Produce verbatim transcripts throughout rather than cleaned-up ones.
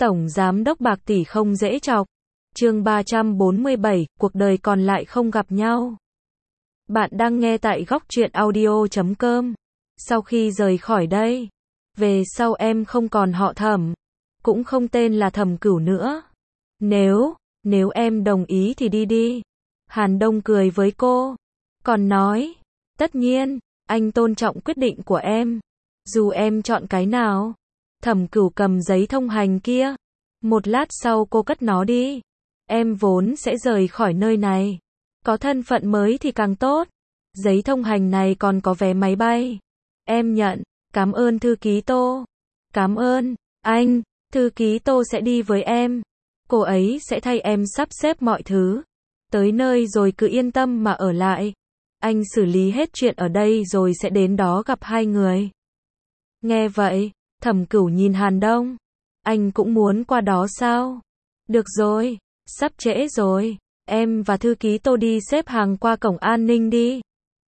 Tổng giám đốc bạc tỷ không dễ chọc. Chương ba trăm bốn mươi bảy, cuộc đời còn lại không gặp nhau. Bạn đang nghe tại góc truyện audio chấm com. Sau khi rời khỏi đây, về sau em không còn họ Thẩm, cũng không tên là Thẩm Cửu nữa. Nếu, nếu em đồng ý thì đi đi. Hàn Đông cười với cô, còn nói, tất nhiên, anh tôn trọng quyết định của em. Dù em chọn cái nào. Thẩm Cửu cầm giấy thông hành kia. Một lát sau cô cất nó đi. Em vốn sẽ rời khỏi nơi này. Có thân phận mới thì càng tốt. Giấy thông hành này còn có vé máy bay. Em nhận. Cảm ơn thư ký Tô. Cảm ơn, anh. Thư ký Tô sẽ đi với em. Cô ấy sẽ thay em sắp xếp mọi thứ. Tới nơi rồi cứ yên tâm mà ở lại. Anh xử lý hết chuyện ở đây rồi sẽ đến đó gặp hai người. Nghe vậy, Thẩm Cửu nhìn Hàn Đông. Anh cũng muốn qua đó sao? Được rồi, sắp trễ rồi. Em và thư ký Tô đi xếp hàng qua cổng an ninh đi.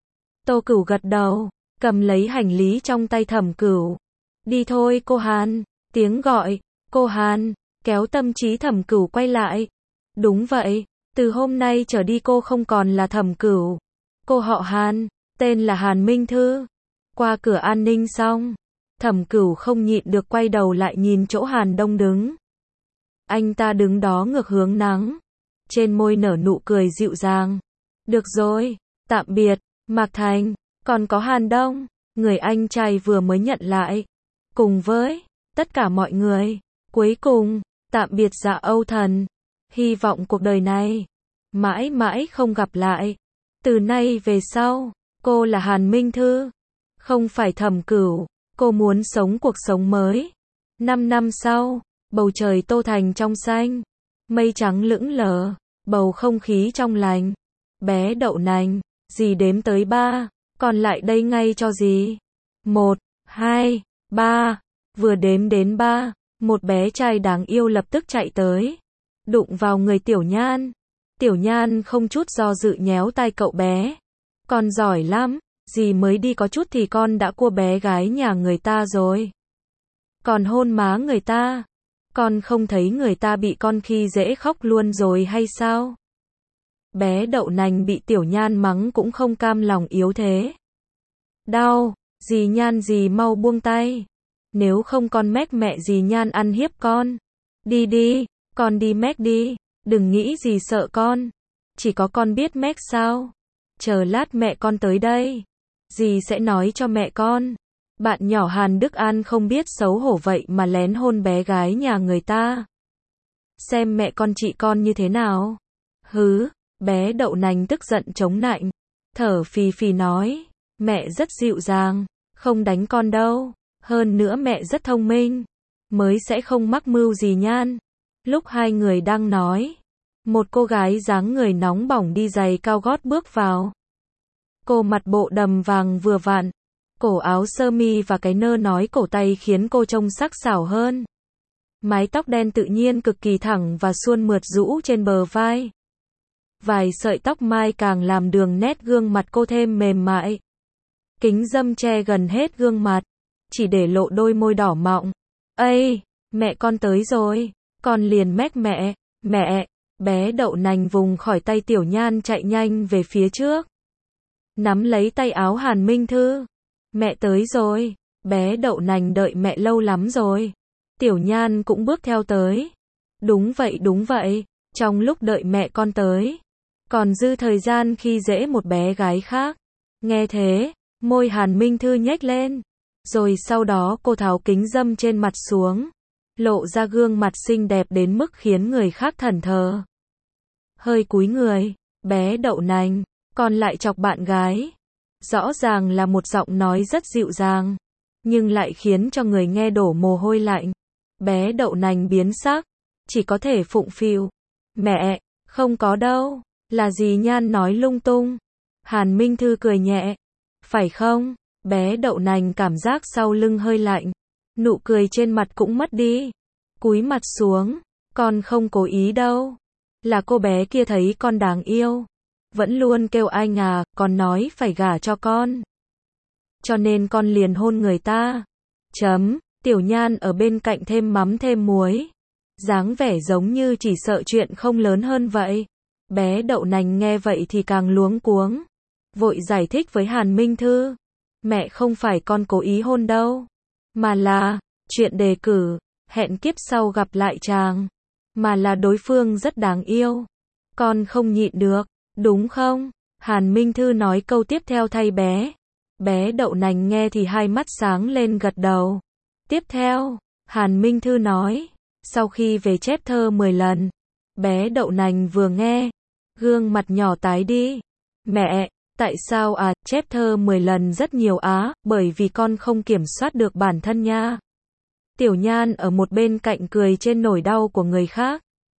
Tô Cửu gật đầu, cầm lấy hành lý trong tay Thẩm Cửu. Đi thôi cô Hàn. Tiếng gọi, cô Hàn, kéo tâm trí Thẩm Cửu quay lại. Đúng vậy, từ hôm nay trở đi cô không còn là Thẩm Cửu. Cô họ Hàn, tên là Hàn Minh Thư. Qua cửa an ninh xong, Thẩm Cửu không nhịn được quay đầu lại nhìn chỗ Hàn Đông đứng. Anh ta đứng đó ngược hướng nắng, trên môi nở nụ cười dịu dàng. Được rồi, tạm biệt, Mạc Thành, còn có Hàn Đông, người anh trai vừa mới nhận lại. Cùng với tất cả mọi người, cuối cùng, tạm biệt Dạ Âu Thần. Hy vọng cuộc đời này mãi mãi không gặp lại. Từ nay về sau, cô là Hàn Minh Thư, không phải Thẩm Cửu. Cô muốn sống cuộc sống mới. Năm năm sau, bầu trời Tô Thành trong xanh, mây trắng lững lờ, bầu không khí trong lành. Bé đậu nành, dì đếm tới ba, còn lại đây ngay cho dì. Một, hai, ba, vừa đếm đến ba, một bé trai đáng yêu lập tức chạy tới, đụng vào người Tiểu Nhan. Tiểu Nhan không chút do dự nhéo tay cậu bé. Con giỏi lắm. Dì mới đi có chút thì con đã cua bé gái nhà người ta rồi. Còn hôn má người ta. Con không thấy người ta bị con khi dễ khóc luôn rồi hay sao? Bé đậu nành bị Tiểu Nhan mắng cũng không cam lòng yếu thế. Đau, dì Nhan dì mau buông tay. Nếu không con mách mẹ dì Nhan ăn hiếp con. Đi đi, con đi mách đi. Đừng nghĩ dì sợ con. Chỉ có con biết mách sao? Chờ lát mẹ con tới đây. Dì sẽ nói cho mẹ con. Bạn nhỏ Hàn Đức An không biết xấu hổ vậy mà lén hôn bé gái nhà người ta. Xem mẹ con chị con như thế nào. Hứ, bé đậu nành tức giận chống nạnh. Thở phì phì nói. Mẹ rất dịu dàng, không đánh con đâu. Hơn nữa mẹ rất thông minh, mới sẽ không mắc mưu gì Nhan. Lúc hai người đang nói, một cô gái dáng người nóng bỏng đi giày cao gót bước vào. Cô mặc bộ đầm vàng vừa vặn, cổ áo sơ mi và cái nơ nói cổ tay khiến cô trông sắc sảo hơn. Mái tóc đen tự nhiên cực kỳ thẳng và suôn mượt rũ trên bờ vai. Vài sợi tóc mai càng làm đường nét gương mặt cô thêm mềm mại. Kính râm che gần hết gương mặt, chỉ để lộ đôi môi đỏ mọng. Ây, mẹ con tới rồi. Con liền mách mẹ. Mẹ, bé đậu nành vùng khỏi tay Tiểu Nhan chạy nhanh về phía trước. Nắm lấy tay áo Hàn Minh Thư. Mẹ tới rồi. Bé đậu nành đợi mẹ lâu lắm rồi. Tiểu Nhan cũng bước theo tới. Đúng vậy đúng vậy. Trong lúc đợi mẹ con tới, còn dư thời gian khi dễ một bé gái khác. Nghe thế, môi Hàn Minh Thư nhếch lên. Rồi sau đó cô tháo kính râm trên mặt xuống, lộ ra gương mặt xinh đẹp đến mức khiến người khác thẫn thờ. Hơi cúi người, bé đậu nành, còn lại chọc bạn gái. Rõ ràng là một giọng nói rất dịu dàng, nhưng lại khiến cho người nghe đổ mồ hôi lạnh. Bé đậu nành biến sắc, chỉ có thể phụng phịu. Mẹ, không có đâu, là dì Nhan nói lung tung. Hàn Minh Thư cười nhẹ. Phải không? Bé đậu nành cảm giác sau lưng hơi lạnh. Nụ cười trên mặt cũng mất đi. Cúi mặt xuống. Con không cố ý đâu. Là cô bé kia thấy con đáng yêu. Vẫn luôn kêu anh à, con nói phải gả cho con. Cho nên con liền hôn người ta. Chấm, Tiểu Nhan ở bên cạnh thêm mắm thêm muối. dáng vẻ giống như chỉ sợ chuyện không lớn hơn vậy. Bé đậu nành nghe vậy thì càng luống cuống. Vội giải thích với Hàn Minh Thư. Mẹ không phải con cố ý hôn đâu. Mà là, chuyện đề cử, hẹn kiếp sau gặp lại chàng. Mà là đối phương rất đáng yêu. Con không nhịn được, đúng không? Hàn Minh Thư nói câu tiếp theo thay bé. Bé đậu nành nghe thì hai mắt sáng lên gật đầu. Tiếp theo, Hàn Minh Thư nói, sau khi về chép thơ mười lần, bé đậu nành vừa nghe, gương mặt nhỏ tái đi. Mẹ, tại sao à, chép thơ mười lần rất nhiều á, bởi vì con không kiểm soát được bản thân nha. Tiểu Nhan ở một bên cạnh cười trên nỗi đau của người khác.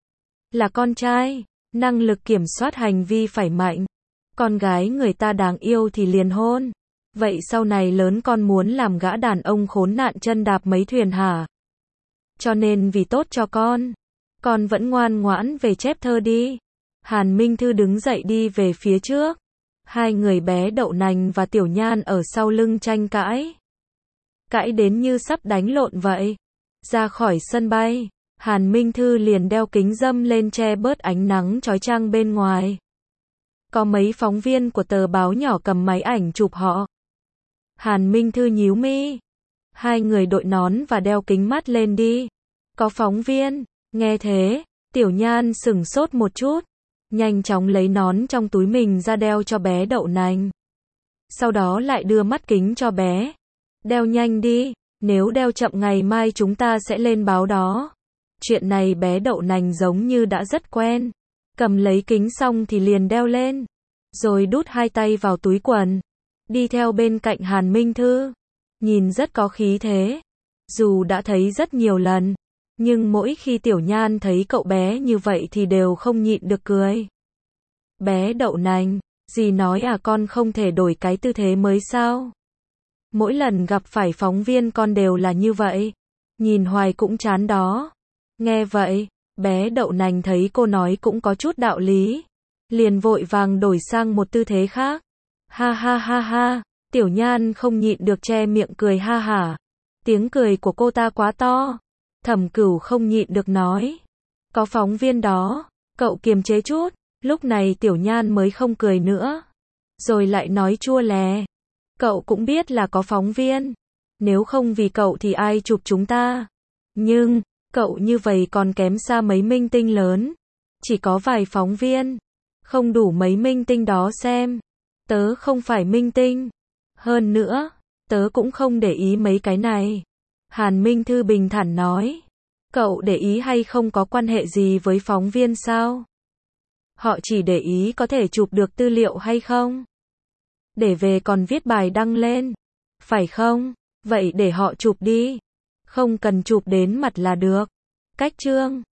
Là con trai, năng lực kiểm soát hành vi phải mạnh. Con gái người ta đáng yêu thì liền hôn. Vậy sau này lớn con muốn làm gã đàn ông khốn nạn chân đạp mấy thuyền hả? Cho nên vì tốt cho con, con vẫn ngoan ngoãn về chép thơ đi. Hàn Minh Thư đứng dậy đi về phía trước. Hai người bé đậu nành và Tiểu Nhan ở sau lưng tranh cãi. Cãi đến như sắp đánh lộn vậy. Ra khỏi sân bay, Hàn Minh Thư liền đeo kính râm lên che bớt ánh nắng chói chang bên ngoài. Có mấy phóng viên của tờ báo nhỏ cầm máy ảnh chụp họ. Hàn Minh Thư nhíu mi. Hai người đội nón và đeo kính mắt lên đi. Có phóng viên. Nghe thế, Tiểu Nhan sửng sốt một chút. Nhanh chóng lấy nón trong túi mình ra đeo cho bé đậu nành. Sau đó lại đưa mắt kính cho bé. Đeo nhanh đi, nếu đeo chậm ngày mai chúng ta sẽ lên báo đó. Chuyện này bé đậu nành giống như đã rất quen. Cầm lấy kính xong thì liền đeo lên. Rồi đút hai tay vào túi quần. Đi theo bên cạnh Hàn Minh Thư. Nhìn rất có khí thế. Dù đã thấy rất nhiều lần. Nhưng mỗi khi Tiểu Nhan thấy cậu bé như vậy thì đều không nhịn được cười. Bé đậu nành, dì nói à con không thể đổi cái tư thế mới sao? Mỗi lần gặp phải phóng viên con đều là như vậy. Nhìn hoài cũng chán đó. Nghe vậy, bé đậu nành thấy cô nói cũng có chút đạo lý. Liền vội vàng đổi sang một tư thế khác. Ha ha ha ha, Tiểu Nhan không nhịn được che miệng cười ha hả. Tiếng cười của cô ta quá to. Thẩm Cửu không nhịn được nói. Có phóng viên đó, cậu kiềm chế chút. Lúc này Tiểu Nhan mới không cười nữa. Rồi lại nói chua lè. Cậu cũng biết là có phóng viên. Nếu không vì cậu thì ai chụp chúng ta. Nhưng, cậu như vậy còn kém xa mấy minh tinh lớn. Chỉ có vài phóng viên. Không đủ mấy minh tinh đó xem. Tớ không phải minh tinh. Hơn nữa, tớ cũng không để ý mấy cái này. Hàn Minh Thư bình thản nói. Cậu để ý hay không có quan hệ gì với phóng viên sao? Họ chỉ để ý có thể chụp được tư liệu hay không? Để về còn viết bài đăng lên. Phải không? Vậy để họ chụp đi. Không cần chụp đến mặt là được. Cách chương